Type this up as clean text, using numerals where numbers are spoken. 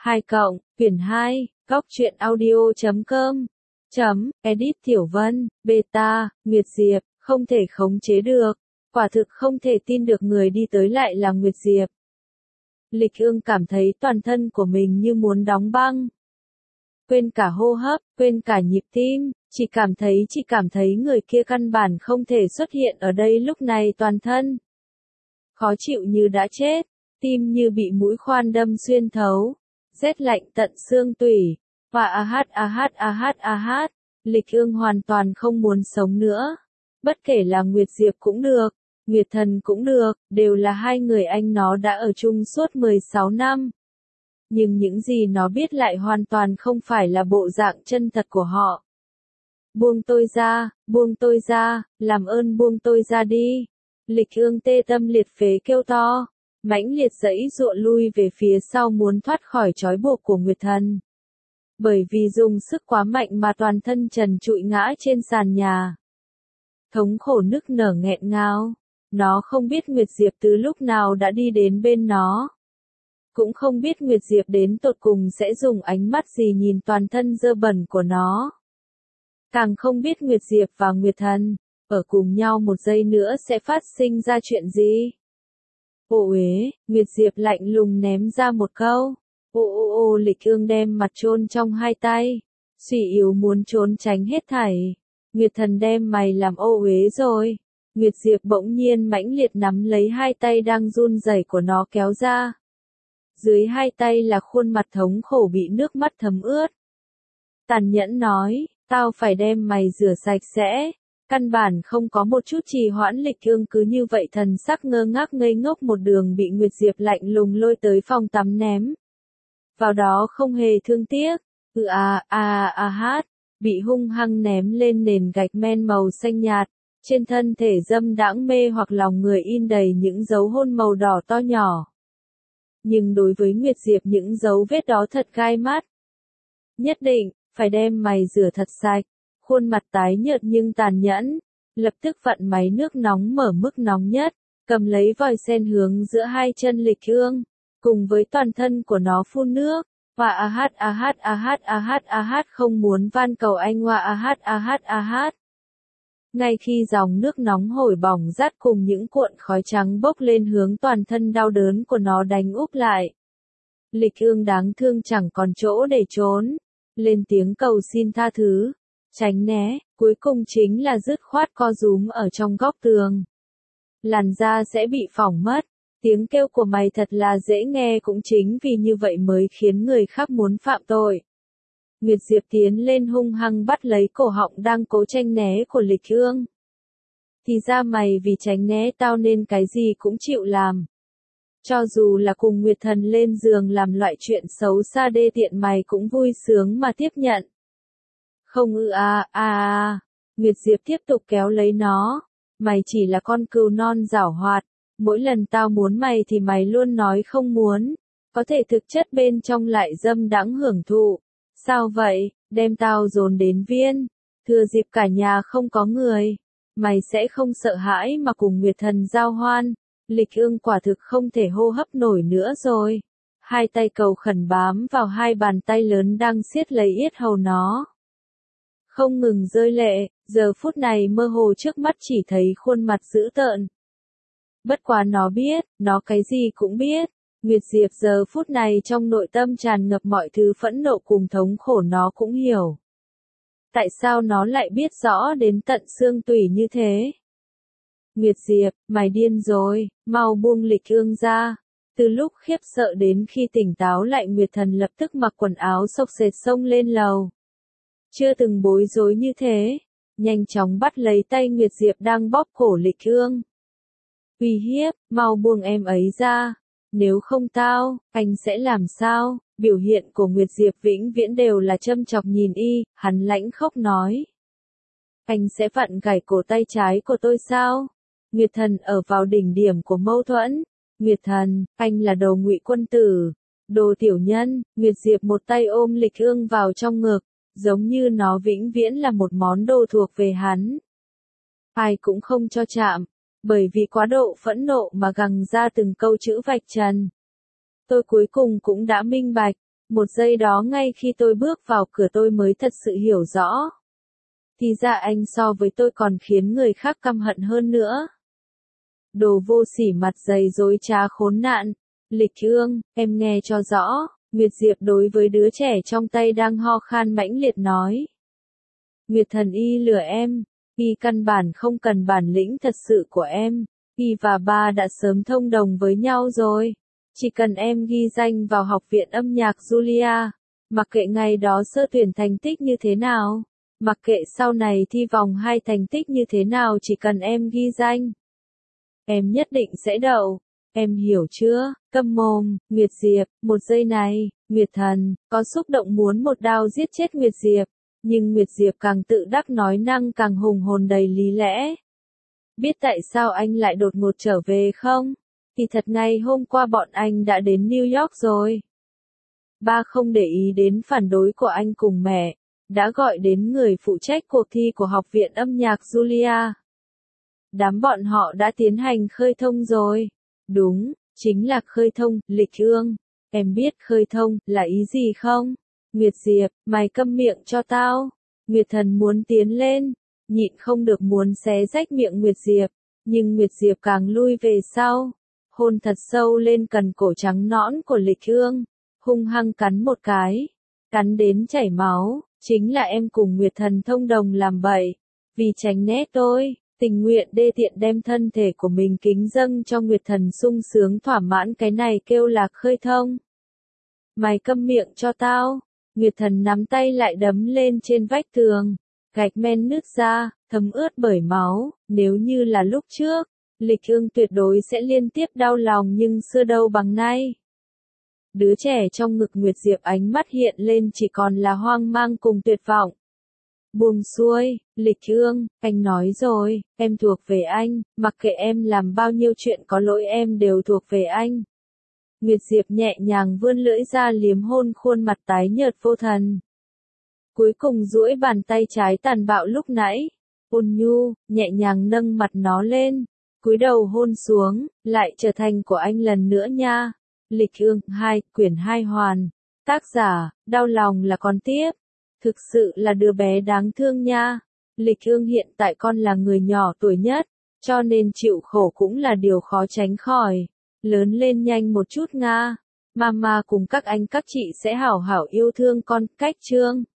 2 cộng, quyển 2, góc truyện audio.com. Edit Tiểu Vân, beta, Nguyệt Diệp, không thể khống chế được. Quả thực không thể tin được người đi tới lại là Nguyệt Diệp. Lịch Ương cảm thấy toàn thân của mình như muốn đóng băng. Quên cả hô hấp, quên cả nhịp tim, chỉ cảm thấy người kia căn bản không thể xuất hiện ở đây lúc này, toàn thân khó chịu như đã chết, tim như bị mũi khoan đâm xuyên thấu, rét lạnh tận xương tủy. Và Lịch Ương hoàn toàn không muốn sống nữa. Bất kể là Nguyệt Diệp cũng được, Nguyệt Thần cũng được, đều là hai người anh nó đã ở chung suốt 16 năm. Nhưng những gì nó biết lại hoàn toàn không phải là bộ dạng chân thật của họ. Buông tôi ra, làm ơn buông tôi ra đi. Lịch Ương tê tâm liệt phế kêu to, mãnh liệt giãy giụa lui về phía sau muốn thoát khỏi trói buộc của Nguyệt Thần. Bởi vì dùng sức quá mạnh mà toàn thân trần trụi ngã trên sàn nhà. Thống khổ nức nở nghẹn ngào. Nó không biết Nguyệt Diệp từ lúc nào đã đi đến bên nó. Cũng không biết Nguyệt Diệp đến tột cùng sẽ dùng ánh mắt gì nhìn toàn thân dơ bẩn của nó. Càng không biết Nguyệt Diệp và Nguyệt Thần, ở cùng nhau một giây nữa sẽ phát sinh ra chuyện gì. Ô uế, Nguyệt Diệp lạnh lùng ném ra một câu. Lịch Ương đem mặt chôn trong hai tay, suy yếu muốn trốn tránh hết thảy. Nguyệt Thần đem mày làm ô uế rồi. Nguyệt Diệp bỗng nhiên mãnh liệt nắm lấy hai tay đang run rẩy của nó kéo ra. Dưới hai tay là khuôn mặt thống khổ bị nước mắt thấm ướt. Tàn nhẫn nói, tao phải đem mày rửa sạch sẽ. Căn bản không có một chút trì hoãn. Lịch Ương cứ như vậy thần sắc ngơ ngác ngây ngốc một đường bị Nguyệt Diệp lạnh lùng lôi tới phòng tắm ném. Vào đó không hề thương tiếc. Bị hung hăng ném lên nền gạch men màu xanh nhạt. Trên thân thể dâm đãng mê hoặc lòng người in đầy những dấu hôn màu đỏ to nhỏ. Nhưng đối với Nguyệt Diệp những dấu vết đó thật gai mắt. Nhất định, phải đem mày rửa thật sạch. Khuôn mặt tái nhợt nhưng tàn nhẫn. Lập tức vặn máy nước nóng mở mức nóng nhất. Cầm lấy vòi sen hướng giữa hai chân Lịch Ương. Cùng với toàn thân của nó phun nước. Và không muốn van cầu anh Wa Ngay khi dòng nước nóng hổi bỏng rát cùng những cuộn khói trắng bốc lên hướng toàn thân đau đớn của nó đánh úp lại. Lịch Ương đáng thương chẳng còn chỗ để trốn. Lên tiếng cầu xin tha thứ. Tránh né, cuối cùng chính là dứt khoát co rúm ở trong góc tường. Làn da sẽ bị phỏng mất. Tiếng kêu của mày thật là dễ nghe, cũng chính vì như vậy mới khiến người khác muốn phạm tội. Nguyệt Diệp tiến lên hung hăng bắt lấy cổ họng đang cố tranh né của Lịch Ương. Thì ra mày vì tránh né tao nên cái gì cũng chịu làm. Cho dù là cùng Nguyệt Thần lên giường làm loại chuyện xấu xa đê tiện mày cũng vui sướng mà tiếp nhận. Không Nguyệt Diệp tiếp tục kéo lấy nó. Mày chỉ là con cừu non giảo hoạt. Mỗi lần tao muốn mày thì mày luôn nói không muốn. Có thể thực chất bên trong lại dâm đãng hưởng thụ. Sao vậy, đem tao dồn đến viên. Thừa dịp cả nhà không có người. Mày sẽ không sợ hãi mà cùng Nguyệt Thần giao hoan. Lịch Ương quả thực không thể hô hấp nổi nữa rồi. Hai tay cầu khẩn bám vào hai bàn tay lớn đang siết lấy yết hầu nó. Không ngừng rơi lệ, giờ phút này mơ hồ trước mắt chỉ thấy khuôn mặt dữ tợn. Bất quá nó biết, nó cái gì cũng biết. Nguyệt Diệp giờ phút này trong nội tâm tràn ngập mọi thứ phẫn nộ cùng thống khổ, nó cũng hiểu. Tại sao nó lại biết rõ đến tận xương tủy như thế? Nguyệt Diệp, mày điên rồi, mau buông Lịch Ương ra. Từ lúc khiếp sợ đến khi tỉnh táo lại, Nguyệt Thần lập tức mặc quần áo xộc xệch xông lên lầu. Chưa từng bối rối như thế, nhanh chóng bắt lấy tay Nguyệt Diệp đang bóp cổ Lịch Ương. Uy hiếp, mau buông em ấy ra. Nếu không tao, anh sẽ làm sao? Biểu hiện của Nguyệt Diệp vĩnh viễn đều là châm chọc nhìn y, hắn lãnh khốc nói. Anh sẽ vặn gãy cổ tay trái của tôi sao? Nguyệt Thần ở vào đỉnh điểm của mâu thuẫn. Nguyệt Thần, anh là đồ ngụy quân tử, đồ tiểu nhân. Nguyệt Diệp một tay ôm Lịch Ương vào trong ngực, giống như nó vĩnh viễn là một món đồ thuộc về hắn. Ai cũng không cho chạm. Bởi vì quá độ phẫn nộ mà gằng ra từng câu chữ vạch trần. Tôi cuối cùng cũng đã minh bạch, Một giây đó ngay khi tôi bước vào cửa tôi mới thật sự hiểu rõ. Thì ra anh so với tôi còn khiến người khác căm hận hơn nữa. Đồ vô sỉ mặt dày dối trá khốn nạn. Lịch Ương, em nghe cho rõ. Nguyệt Diệp đối với đứa trẻ trong tay đang ho khan mãnh liệt nói. Nguyệt Thần Y lừa em. Y căn bản không cần bản lĩnh thật sự của em. Y và ba đã sớm thông đồng với nhau rồi. Chỉ cần em ghi danh vào học viện âm nhạc Julia. Mặc kệ ngày đó sơ tuyển thành tích như thế nào. Mặc kệ sau này thi vòng 2 thành tích như thế nào, chỉ cần em ghi danh. Em nhất định sẽ đậu. Em hiểu chưa? Câm mồm, Nguyệt Diệp. Một giây này, Nguyệt Thần có xúc động muốn một đao giết chết Nguyệt Diệp. Nhưng Nguyệt Diệp càng tự đắc nói năng càng hùng hồn đầy lý lẽ. Biết tại sao anh lại đột ngột trở về không? Thì thật ngày hôm qua bọn anh đã đến New York rồi. Ba không để ý đến phản đối của anh cùng mẹ, đã gọi đến người phụ trách cuộc thi của Học viện âm nhạc Julia. Đám bọn họ đã tiến hành khơi thông rồi. Đúng, chính là khơi thông, Lịch Ương. Em biết khơi thông là ý gì không? Nguyệt Diệp, mày câm miệng cho tao. Nguyệt Thần muốn tiến lên, nhịn không được muốn xé rách miệng Nguyệt Diệp, nhưng Nguyệt Diệp càng lui về sau, hôn thật sâu lên cần cổ trắng nõn của Lịch Ương, hung hăng cắn một cái, cắn đến chảy máu, chính là em cùng Nguyệt Thần thông đồng làm bậy, vì tránh né tôi, tình nguyện đê tiện đem thân thể của mình kính dâng cho Nguyệt Thần sung sướng thỏa mãn, cái này kêu là khơi thông. Mày câm miệng cho tao. Nguyệt Thần nắm tay lại đấm lên trên vách tường, gạch men nứt ra, thấm ướt bởi máu. Nếu như là lúc trước, Lịch Ương tuyệt đối sẽ liên tiếp đau lòng, nhưng xưa đâu bằng nay. Đứa trẻ trong ngực Nguyệt Diệp ánh mắt hiện lên chỉ còn là hoang mang cùng tuyệt vọng. Buông xuôi, Lịch Ương, anh nói rồi, em thuộc về anh, mặc kệ em làm bao nhiêu chuyện có lỗi em đều thuộc về anh. Nguyệt Diệp nhẹ nhàng vươn lưỡi ra liếm hôn khuôn mặt tái nhợt vô thần. Cuối cùng duỗi bàn tay trái tàn bạo lúc nãy, ôn nhu, nhẹ nhàng nâng mặt nó lên, cúi đầu hôn xuống, lại trở thành của anh lần nữa nha. Lịch Ương 2, quyển 2 hoàn. Tác giả, đau lòng là con tiếp. Thực sự là đứa bé đáng thương nha. Lịch Ương hiện tại con là người nhỏ tuổi nhất, cho nên chịu khổ cũng là điều khó tránh khỏi. Lớn lên nhanh một chút Nga. Mama cùng các anh các chị sẽ hảo hảo yêu thương con. Cách chương